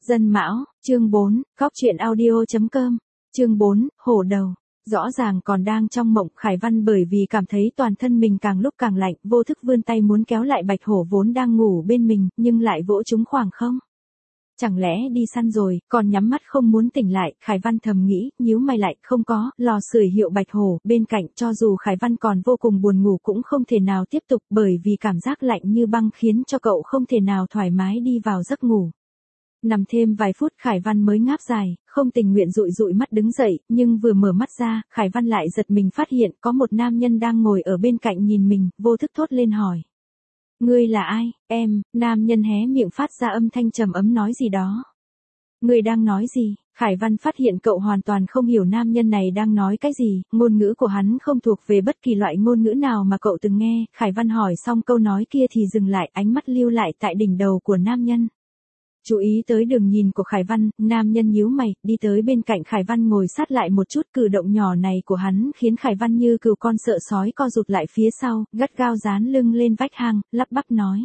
Dân Mão, chương 4, Góc truyện audio.com, chương 4, hổ đầu. Rõ ràng còn đang trong mộng, Khải Văn bởi vì cảm thấy toàn thân mình càng lúc càng lạnh, vô thức vươn tay muốn kéo lại bạch hổ vốn đang ngủ bên mình, nhưng lại vỗ trúng khoảng không. Chẳng lẽ đi săn rồi, còn nhắm mắt không muốn tỉnh lại, Khải Văn thầm nghĩ, nhíu mày lại, không có, lò sưởi hiệu bạch hổ, bên cạnh, cho dù Khải Văn còn vô cùng buồn ngủ cũng không thể nào tiếp tục, bởi vì cảm giác lạnh như băng khiến cho cậu không thể nào thoải mái đi vào giấc ngủ. Nằm thêm vài phút Khải Văn mới ngáp dài, không tình nguyện dụi dụi mắt đứng dậy, nhưng vừa mở mắt ra, Khải Văn lại giật mình phát hiện có một nam nhân đang ngồi ở bên cạnh nhìn mình, vô thức thốt lên hỏi. Ngươi là ai, em? Nam nhân hé miệng phát ra âm thanh trầm ấm nói gì đó. Ngươi đang nói gì? Khải Văn phát hiện cậu hoàn toàn không hiểu nam nhân này đang nói cái gì, ngôn ngữ của hắn không thuộc về bất kỳ loại ngôn ngữ nào mà cậu từng nghe. Khải Văn hỏi xong câu nói kia thì dừng lại, ánh mắt lưu lại tại đỉnh đầu của nam nhân. Chú ý tới đường nhìn của Khải Văn, nam nhân nhíu mày, đi tới bên cạnh Khải Văn ngồi sát lại một chút, cử động nhỏ này của hắn khiến Khải Văn như cừu con sợ sói co rụt lại phía sau, gắt gao dán lưng lên vách hang, lắp bắp nói.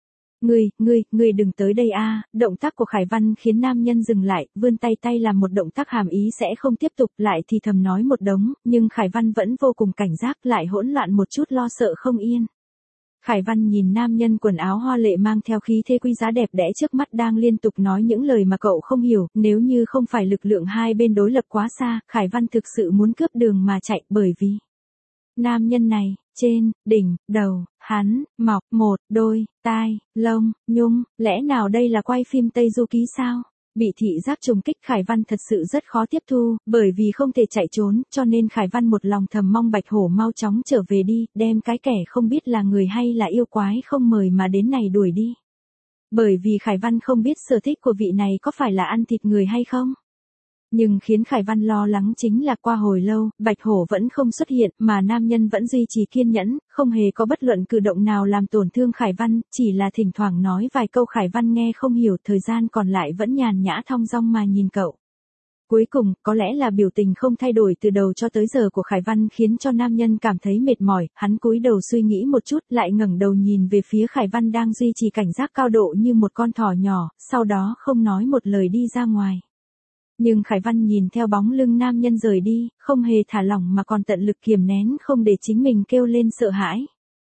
Ngươi đừng tới đây a. Động tác của Khải Văn khiến nam nhân dừng lại, vươn tay làm một động tác hàm ý sẽ không tiếp tục, lại thì thầm nói một đống, nhưng Khải Văn vẫn vô cùng cảnh giác, lại hỗn loạn một chút lo sợ không yên. Khải Văn nhìn nam nhân quần áo hoa lệ mang theo khí thế quý giá đẹp đẽ trước mắt đang liên tục nói những lời mà cậu không hiểu, nếu như không phải lực lượng hai bên đối lập quá xa, Khải Văn thực sự muốn cướp đường mà chạy, bởi vì nam nhân này, trên, đỉnh, đầu, hắn, mọc một đôi, tai, lông, nhung, lẽ nào đây là quay phim Tây Du Ký sao? Bị thị giác trùng kích Khải Văn thật sự rất khó tiếp thu, bởi vì không thể chạy trốn, cho nên Khải Văn một lòng thầm mong bạch hổ mau chóng trở về đi, đem cái kẻ không biết là người hay là yêu quái không mời mà đến này đuổi đi. Bởi vì Khải Văn không biết sở thích của vị này có phải là ăn thịt người hay không. Nhưng khiến Khải Văn lo lắng chính là qua hồi lâu, bạch hổ vẫn không xuất hiện, mà nam nhân vẫn duy trì kiên nhẫn, không hề có bất luận cử động nào làm tổn thương Khải Văn, chỉ là thỉnh thoảng nói vài câu Khải Văn nghe không hiểu, thời gian còn lại vẫn nhàn nhã thong dong mà nhìn cậu. Cuối cùng, có lẽ là biểu tình không thay đổi từ đầu cho tới giờ của Khải Văn khiến cho nam nhân cảm thấy mệt mỏi, hắn cúi đầu suy nghĩ một chút, lại ngẩng đầu nhìn về phía Khải Văn đang duy trì cảnh giác cao độ như một con thỏ nhỏ, sau đó không nói một lời đi ra ngoài. Nhưng Khải Văn nhìn theo bóng lưng nam nhân rời đi, không hề thả lỏng mà còn tận lực kiềm nén không để chính mình kêu lên sợ hãi.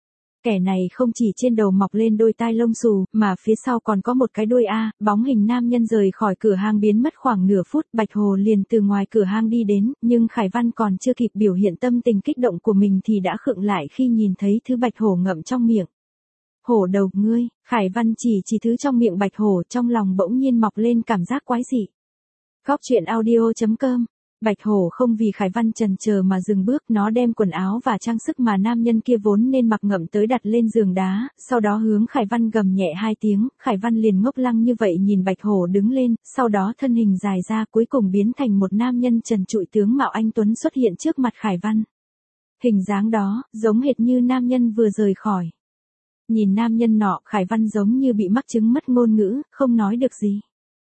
Kẻ này không chỉ trên đầu mọc lên đôi tai lông xù, mà phía sau còn có một cái đuôi A. Bóng hình nam nhân rời khỏi cửa hang biến mất khoảng nửa phút, bạch hổ liền từ ngoài cửa hang đi đến, nhưng Khải Văn còn chưa kịp biểu hiện tâm tình kích động của mình thì đã khựng lại khi nhìn thấy thứ bạch hổ ngậm trong miệng. Hổ đầu ngươi, Khải Văn chỉ thứ trong miệng bạch hổ, trong lòng bỗng nhiên mọc lên cảm giác quái dị. Góc truyện audio.com. Bạch hổ không vì Khải Văn chần chờ mà dừng bước, nó đem quần áo và trang sức mà nam nhân kia vốn nên mặc ngậm tới đặt lên giường đá, sau đó hướng Khải Văn gầm nhẹ hai tiếng, Khải Văn liền ngốc lăng như vậy nhìn bạch hổ đứng lên, sau đó thân hình dài ra cuối cùng biến thành một nam nhân trần trụi tướng mạo anh tuấn xuất hiện trước mặt Khải Văn. Hình dáng đó, giống hệt như nam nhân vừa rời khỏi. Nhìn nam nhân nọ, Khải Văn giống như bị mắc chứng mất ngôn ngữ, không nói được gì.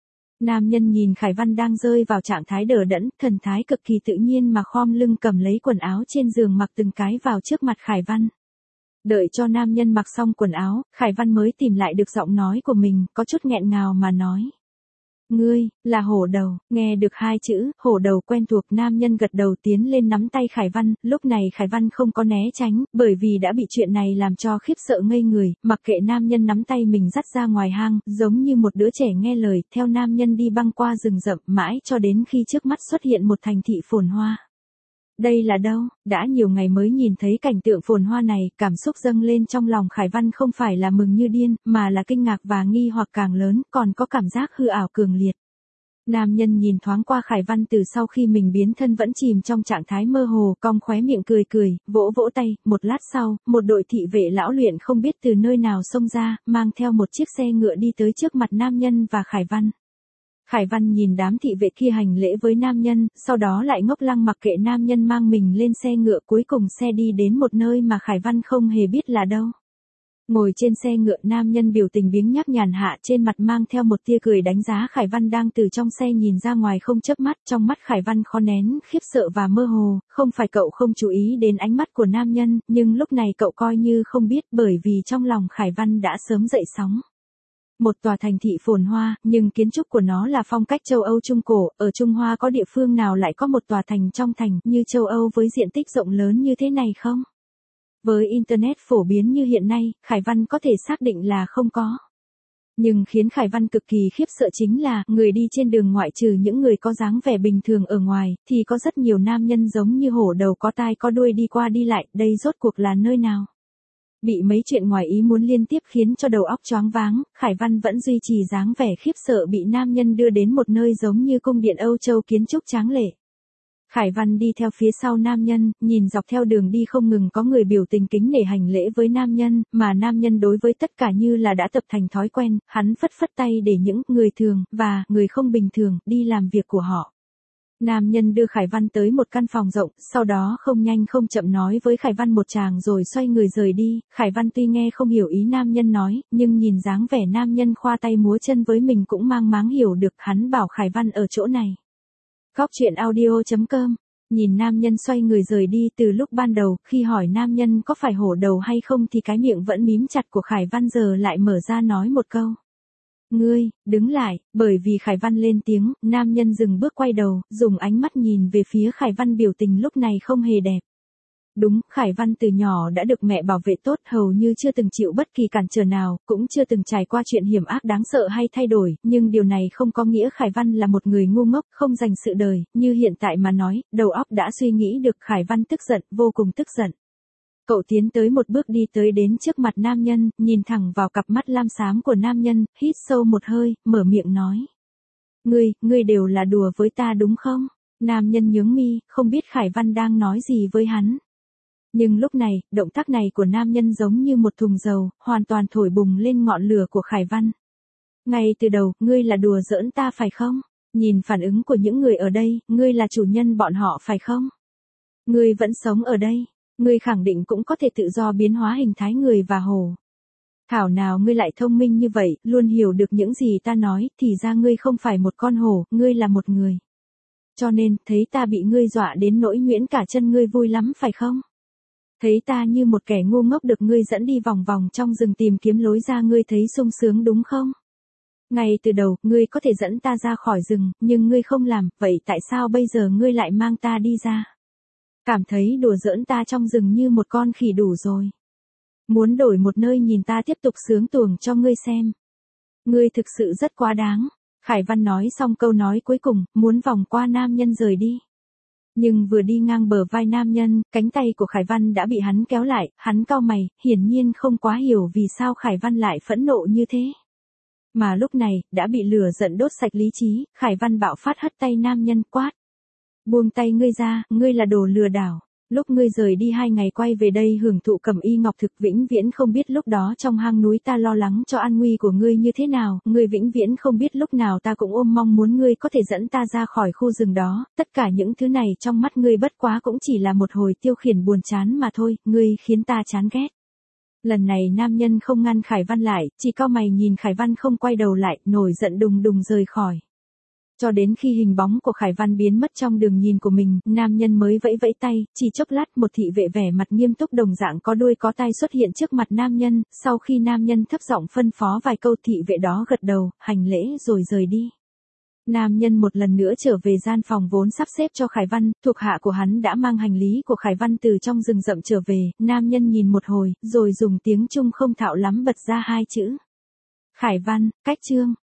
Nam nhân nhìn Khải Văn đang rơi vào trạng thái đờ đẫn, thần thái cực kỳ tự nhiên mà khom lưng cầm lấy quần áo trên giường mặc từng cái vào trước mặt Khải Văn. Đợi cho nam nhân mặc xong quần áo, Khải Văn mới tìm lại được giọng nói của mình, có chút nghẹn ngào mà nói. Ngươi, là hổ đầu, nghe được hai chữ, hổ đầu quen thuộc, nam nhân gật đầu tiến lên nắm tay Khải Văn, lúc này Khải Văn không có né tránh, bởi vì đã bị chuyện này làm cho khiếp sợ ngây người, mặc kệ nam nhân nắm tay mình dắt ra ngoài hang, giống như một đứa trẻ nghe lời, theo nam nhân đi băng qua rừng rậm, mãi cho đến khi trước mắt xuất hiện một thành thị phồn hoa. Đây là đâu? Đã nhiều ngày mới nhìn thấy cảnh tượng phồn hoa này, cảm xúc dâng lên trong lòng Khải Văn không phải là mừng như điên, mà là kinh ngạc và nghi hoặc càng lớn, còn có cảm giác hư ảo cường liệt. Nam nhân nhìn thoáng qua Khải Văn từ sau khi mình biến thân vẫn chìm trong trạng thái mơ hồ, cong khóe miệng cười, vỗ vỗ tay, một lát sau, một đội thị vệ lão luyện không biết từ nơi nào xông ra, mang theo một chiếc xe ngựa đi tới trước mặt nam nhân và Khải Văn. Khải Văn nhìn đám thị vệ kia hành lễ với nam nhân, sau đó lại ngốc lăng mặc kệ nam nhân mang mình lên xe ngựa, cuối cùng xe đi đến một nơi mà Khải Văn không hề biết là đâu. Ngồi trên xe ngựa, nam nhân biểu tình biếng nhác nhàn hạ, trên mặt mang theo một tia cười đánh giá Khải Văn đang từ trong xe nhìn ra ngoài không chớp mắt, trong mắt Khải Văn khó nén khiếp sợ và mơ hồ, không phải cậu không chú ý đến ánh mắt của nam nhân, nhưng lúc này cậu coi như không biết, bởi vì trong lòng Khải Văn đã sớm dậy sóng. Một tòa thành thị phồn hoa, nhưng kiến trúc của nó là phong cách châu Âu Trung Cổ, ở Trung Hoa có địa phương nào lại có một tòa thành trong thành như châu Âu với diện tích rộng lớn như thế này không? Với Internet phổ biến như hiện nay, Khải Văn có thể xác định là không có. Nhưng khiến Khải Văn cực kỳ khiếp sợ chính là, người đi trên đường ngoại trừ những người có dáng vẻ bình thường ở ngoài, thì có rất nhiều nam nhân giống như hổ đầu có tai có đuôi đi qua đi lại, đây rốt cuộc là nơi nào? Bị mấy chuyện ngoài ý muốn liên tiếp khiến cho đầu óc choáng váng, Khải Văn vẫn duy trì dáng vẻ khiếp sợ bị nam nhân đưa đến một nơi giống như cung điện Âu Châu kiến trúc tráng lệ. Khải Văn đi theo phía sau nam nhân, nhìn dọc theo đường đi không ngừng có người biểu tình kính nể hành lễ với nam nhân, mà nam nhân đối với tất cả như là đã tập thành thói quen, hắn phất phất tay để những người thường, và người không bình thường, đi làm việc của họ. Nam nhân đưa Khải Văn tới một căn phòng rộng, sau đó không nhanh không chậm nói với Khải Văn một tràng rồi xoay người rời đi. Khải Văn tuy nghe không hiểu ý nam nhân nói, nhưng nhìn dáng vẻ nam nhân khoa tay múa chân với mình cũng mang máng hiểu được, hắn bảo Khải Văn ở chỗ này. Góc truyện audio.com. Nhìn nam nhân xoay người rời đi từ lúc ban đầu, khi hỏi nam nhân có phải hổ đầu hay không thì cái miệng vẫn mím chặt của Khải Văn giờ lại mở ra nói một câu. Ngươi, đứng lại, bởi vì Khải Văn lên tiếng, nam nhân dừng bước quay đầu, dùng ánh mắt nhìn về phía Khải Văn biểu tình lúc này không hề đẹp. Đúng, Khải Văn từ nhỏ đã được mẹ bảo vệ tốt, hầu như chưa từng chịu bất kỳ cản trở nào, cũng chưa từng trải qua chuyện hiểm ác đáng sợ hay thay đổi, nhưng điều này không có nghĩa Khải Văn là một người ngu ngốc, không dành sự đời, như hiện tại mà nói, đầu óc đã suy nghĩ được. Khải Văn tức giận, vô cùng tức giận. Cậu tiến tới một bước đi tới đến trước mặt nam nhân, nhìn thẳng vào cặp mắt lam xám của nam nhân, hít sâu một hơi, mở miệng nói. Ngươi đều là đùa với ta đúng không? Nam nhân nhướng mi, không biết Khải Văn đang nói gì với hắn. Nhưng lúc này, động tác này của nam nhân giống như một thùng dầu, hoàn toàn thổi bùng lên ngọn lửa của Khải Văn. Ngay từ đầu, ngươi là đùa giỡn ta phải không? Nhìn phản ứng của những người ở đây, ngươi là chủ nhân bọn họ phải không? Ngươi vẫn sống ở đây. Ngươi khẳng định cũng có thể tự do biến hóa hình thái người và hổ. Thảo nào ngươi lại thông minh như vậy, luôn hiểu được những gì ta nói, thì ra ngươi không phải một con hổ, ngươi là một người. Cho nên, thấy ta bị ngươi dọa đến nỗi nhuyễn cả chân ngươi vui lắm phải không? Thấy ta như một kẻ ngu ngốc được ngươi dẫn đi vòng vòng trong rừng tìm kiếm lối ra ngươi thấy sung sướng đúng không? Ngay từ đầu, ngươi có thể dẫn ta ra khỏi rừng, nhưng ngươi không làm, vậy tại sao bây giờ ngươi lại mang ta đi ra? Cảm thấy đùa giỡn ta trong rừng như một con khỉ đủ rồi. Muốn đổi một nơi nhìn ta tiếp tục sướng tuồng cho ngươi xem. Ngươi thực sự rất quá đáng. Khải Văn nói xong câu nói cuối cùng, muốn vòng qua nam nhân rời đi. Nhưng vừa đi ngang bờ vai nam nhân, cánh tay của Khải Văn đã bị hắn kéo lại, hắn cau mày, hiển nhiên không quá hiểu vì sao Khải Văn lại phẫn nộ như thế. Mà lúc này, đã bị lửa giận đốt sạch lý trí, Khải Văn bạo phát hất tay nam nhân quát. Buông tay ngươi ra, ngươi là đồ lừa đảo. Lúc ngươi rời đi 2 ngày quay về đây hưởng thụ cẩm y ngọc thực vĩnh viễn không biết lúc đó trong hang núi ta lo lắng cho an nguy của ngươi như thế nào, ngươi vĩnh viễn không biết lúc nào ta cũng ôm mong muốn ngươi có thể dẫn ta ra khỏi khu rừng đó, tất cả những thứ này trong mắt ngươi bất quá cũng chỉ là một hồi tiêu khiển buồn chán mà thôi, ngươi khiến ta chán ghét. Lần này nam nhân không ngăn Khải Văn lại, chỉ cau mày nhìn Khải Văn không quay đầu lại, nổi giận đùng đùng rời khỏi. Cho đến khi hình bóng của Khải Văn biến mất trong đường nhìn của mình, nam nhân mới vẫy vẫy tay, chỉ chốc lát một thị vệ vẻ mặt nghiêm túc đồng dạng có đuôi có tai xuất hiện trước mặt nam nhân, sau khi nam nhân thấp giọng phân phó vài câu thị vệ đó gật đầu, hành lễ rồi rời đi. Nam nhân một lần nữa trở về gian phòng vốn sắp xếp cho Khải Văn, thuộc hạ của hắn đã mang hành lý của Khải Văn từ trong rừng rậm trở về, nam nhân nhìn một hồi, rồi dùng tiếng Trung không thạo lắm bật ra 2 chữ. Khải Văn, cách chương.